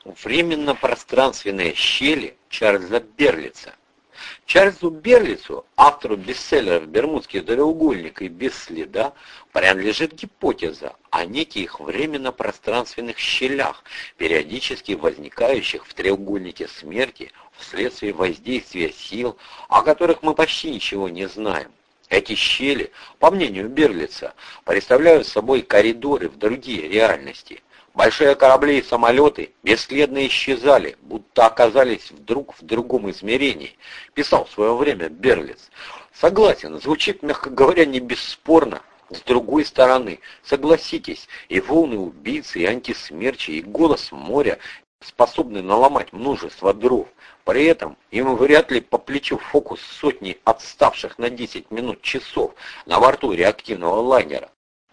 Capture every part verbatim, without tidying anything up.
Временно-пространственные щели Чарльза Берлица. Чарльзу Берлицу, автору бестселлеров «Бермудский треугольник» и «Без следа», принадлежит гипотеза о неких временно-пространственных щелях, периодически возникающих в треугольнике смерти вследствие воздействия сил, о которых мы почти ничего не знаем. Эти щели, по мнению Берлица, представляют собой коридоры в другие реальности. Большие корабли и самолеты бесследно исчезали, будто оказались вдруг в другом измерении, писал в свое время Берлиц. Согласен, звучит, мягко говоря, не бесспорно. С другой стороны, согласитесь, и волны убийцы, и антисмерчи, и голос моря способны наломать множество дров. При этом ему вряд ли по плечу фокус сотни отставших на десять минут часов на борту реактивного лайнера.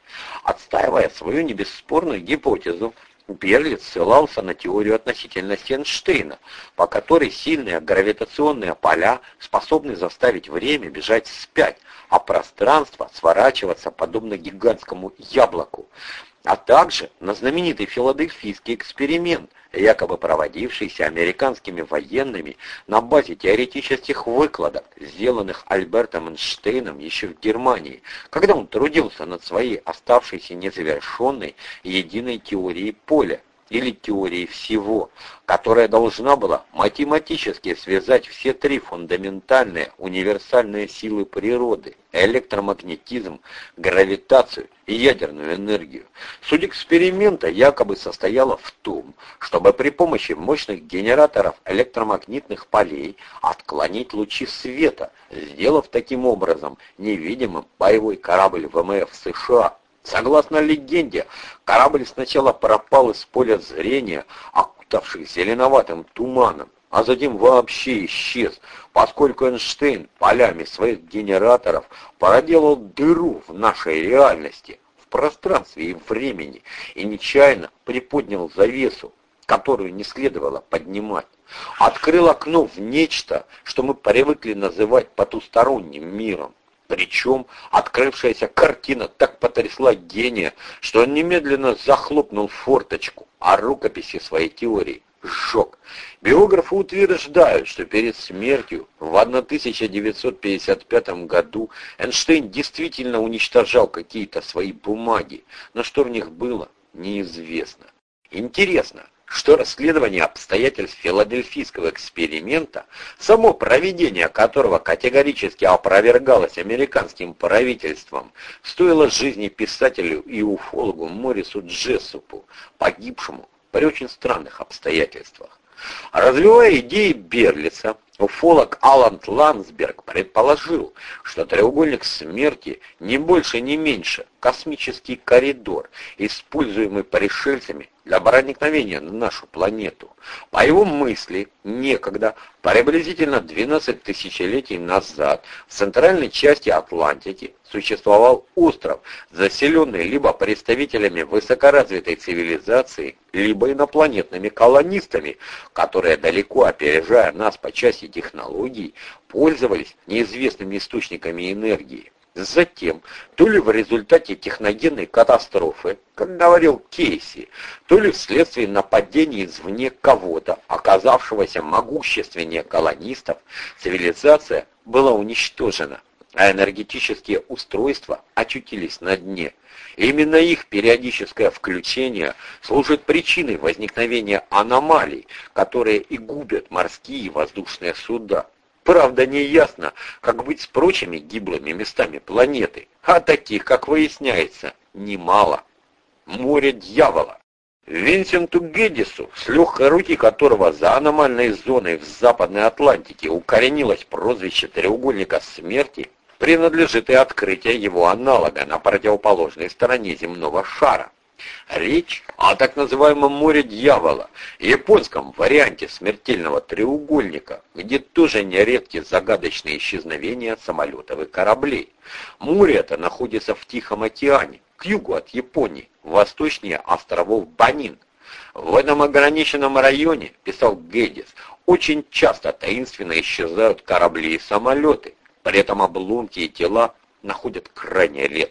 Отстаивая свою небесспорную гипотезу, Берлиц ссылался на теорию относительности Эйнштейна, по которой сильные гравитационные поля способны заставить время бежать вспять, а пространство сворачиваться подобно гигантскому яблоку, а также на знаменитый филадельфийский эксперимент, якобы проводившийся американскими военными на базе теоретических выкладок, сделанных Альбертом Эйнштейном еще в Германии, когда он трудился над своей оставшейся незавершенной единой теорией поля, или теорией всего, которая должна была математически связать все три фундаментальные универсальные силы природы – электромагнетизм, гравитацию и ядерную энергию. Суть эксперимента якобы состояла в том, чтобы при помощи мощных генераторов электромагнитных полей отклонить лучи света, сделав таким образом невидимым боевой корабль ВМФ США. Согласно легенде, корабль сначала пропал из поля зрения, окутавшись зеленоватым туманом, а затем вообще исчез, поскольку Эйнштейн полями своих генераторов проделал дыру в нашей реальности, в пространстве и времени, и нечаянно приподнял завесу, которую не следовало поднимать. Открыл окно в нечто, что мы привыкли называть потусторонним миром. Причем открывшаяся картина так потрясла гения, что он немедленно захлопнул форточку, а рукописи своей теории сжег. Биографы утверждают, что перед смертью в тысяча девятьсот пятьдесят пятом году Эйнштейн действительно уничтожал какие-то свои бумаги, но что в них было, неизвестно. Интересно, что расследование обстоятельств филадельфийского эксперимента, само проведение которого категорически опровергалось американским правительством, стоило жизни писателю и уфологу Морису Джессупу, погибшему при очень странных обстоятельствах. Развивая идеи Берлица, уфолог Алан Ландсберг предположил, что треугольник смерти не больше, не меньше космический коридор, используемый пришельцами для проникновения на нашу планету. По его мысли, некогда, приблизительно двенадцать тысячелетий назад, в центральной части Атлантики существовал остров, заселенный либо представителями высокоразвитой цивилизации, либо инопланетными колонистами, которые, далеко опережая нас по части технологий, пользовались неизвестными источниками энергии. Затем, то ли в результате техногенной катастрофы, как говорил Кейси, то ли вследствие нападений извне кого-то, оказавшегося могущественнее колонистов, цивилизация была уничтожена, а энергетические устройства очутились на дне. Именно их периодическое включение служит причиной возникновения аномалий, которые и губят морские и воздушные суда. Правда, не ясно, как быть с прочими гиблыми местами планеты, а таких, как выясняется, немало. Море дьявола. Винсенту Гэддису, с легкой руки которого за аномальной зоной в Западной Атлантике укоренилось прозвище треугольника смерти, принадлежит и открытие его аналога на противоположной стороне земного шара. Речь о так называемом море дьявола, японском варианте смертельного треугольника, где тоже нередки загадочные исчезновения самолетов и кораблей. Море это находится в Тихом океане, к югу от Японии, восточнее островов Банин. В этом ограниченном районе, писал Гэддис, очень часто таинственно исчезают корабли и самолеты, при этом обломки и тела находят крайне редко.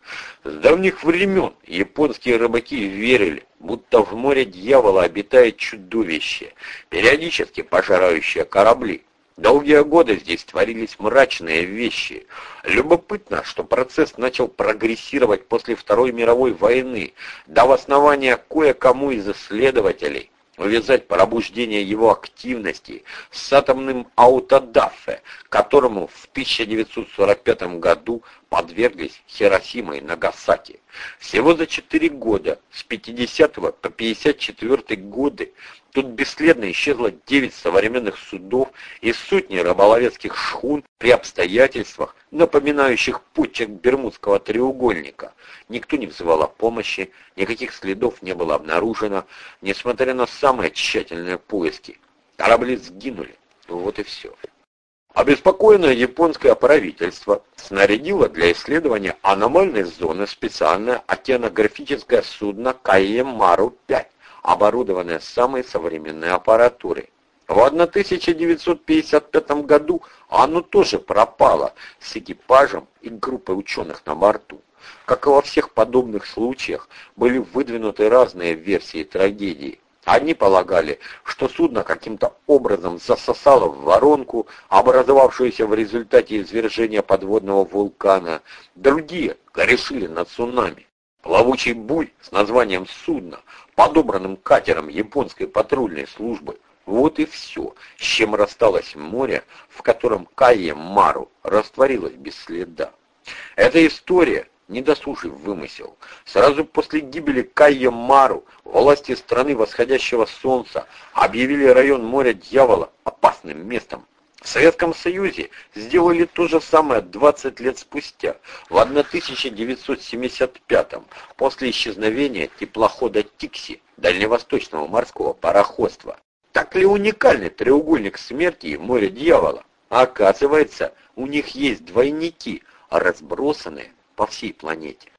С давних времен японские рыбаки верили, будто в море дьявола обитает чудовище, периодически пожирающее корабли. Долгие годы здесь творились мрачные вещи. Любопытно, что процесс начал прогрессировать после Второй мировой войны, дав основания кое-кому из исследователей увязать пробуждение его активности с атомным аутодафе, которому в тысяча девятьсот сорок пятом году подверглись Хиросима и Нагасаки. Всего за четыре года, с пятидесятого по пятьдесят четвёртый годы, тут бесследно исчезло девять современных судов и сотни рыболовецких шхун при обстоятельствах, напоминающих почерк Бермудского треугольника. Никто не взывал о помощи, никаких следов не было обнаружено, несмотря на самые тщательные поиски. Корабли сгинули. Вот и все. Обеспокоенное японское правительство снарядило для исследования аномальной зоны специальное океанографическое судно Кайемару пять, оборудованное самой современной аппаратурой. В тысяча девятьсот пятьдесят пятом году оно тоже пропало с экипажем и группой ученых на борту. Как и во всех подобных случаях, были выдвинуты разные версии трагедии. Одни полагали, что судно каким-то образом засосало в воронку, образовавшуюся в результате извержения подводного вулкана. Другие грешили на цунами. Плавучий буй с названием судна, подобранным катером японской патрульной службы. Вот и все, с чем рассталось море, в котором Кайемару растворилось без следа. Эта история недосужий вымысел. Сразу после гибели Кайемару власти страны восходящего солнца объявили район моря Дьявола опасным местом. В Советском Союзе сделали то же самое двадцать лет спустя, в тысяча девятьсот семьдесят пятом, после исчезновения теплохода «Тикси», дальневосточного морского пароходства. Так ли уникальный треугольник смерти и море Дьявола? Оказывается, у них есть двойники, разбросанные по всей планете.